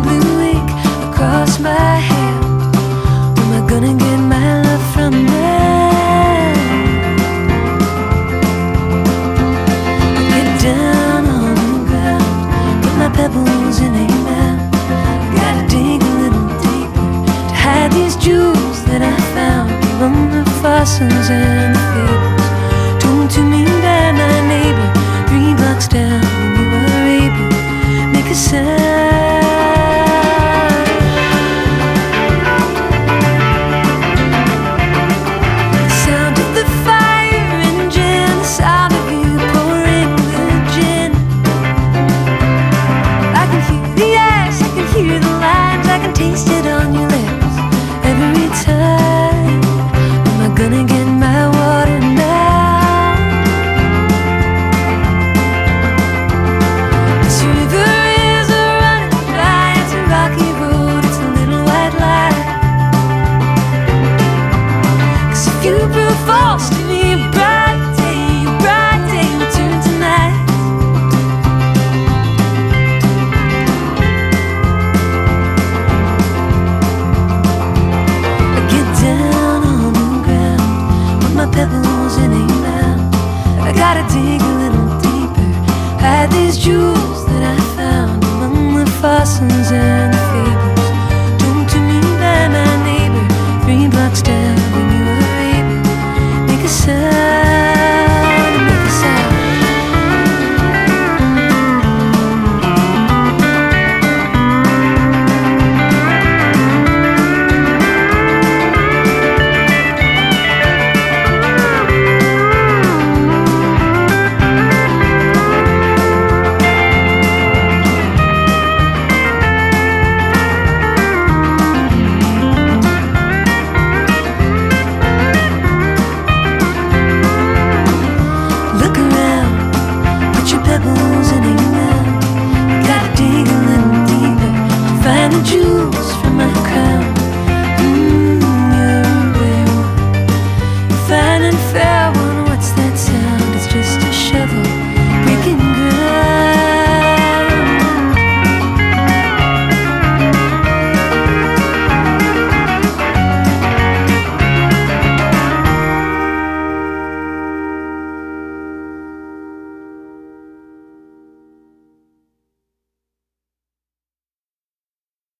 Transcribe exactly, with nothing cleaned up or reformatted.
blue ink across my hair. Am I gonna get my love from there? I get down on the ground, put my pebbles in a mound. Gotta dig a little deeper to hide these jewels that I found among the fossils and the fables told to me by my neighbor three blocks down. When you were able to make a sound. Taste it on your lips every time. Am I gonna get my water now? This river is a running dry. It's a rocky road, it's a little white lie. 'Cause if you prove false to me, a bright day, a bright day will turn to night. Pebbles in a mound. I gotta dig a little deeper, hide these jewels that I found among the fossils and the fables told to me by my neighbor three blocks down. When you were able to make a sound, make a sound. Pebbles in a mound. Gotta dig a little deeper to find the jewels from my crown.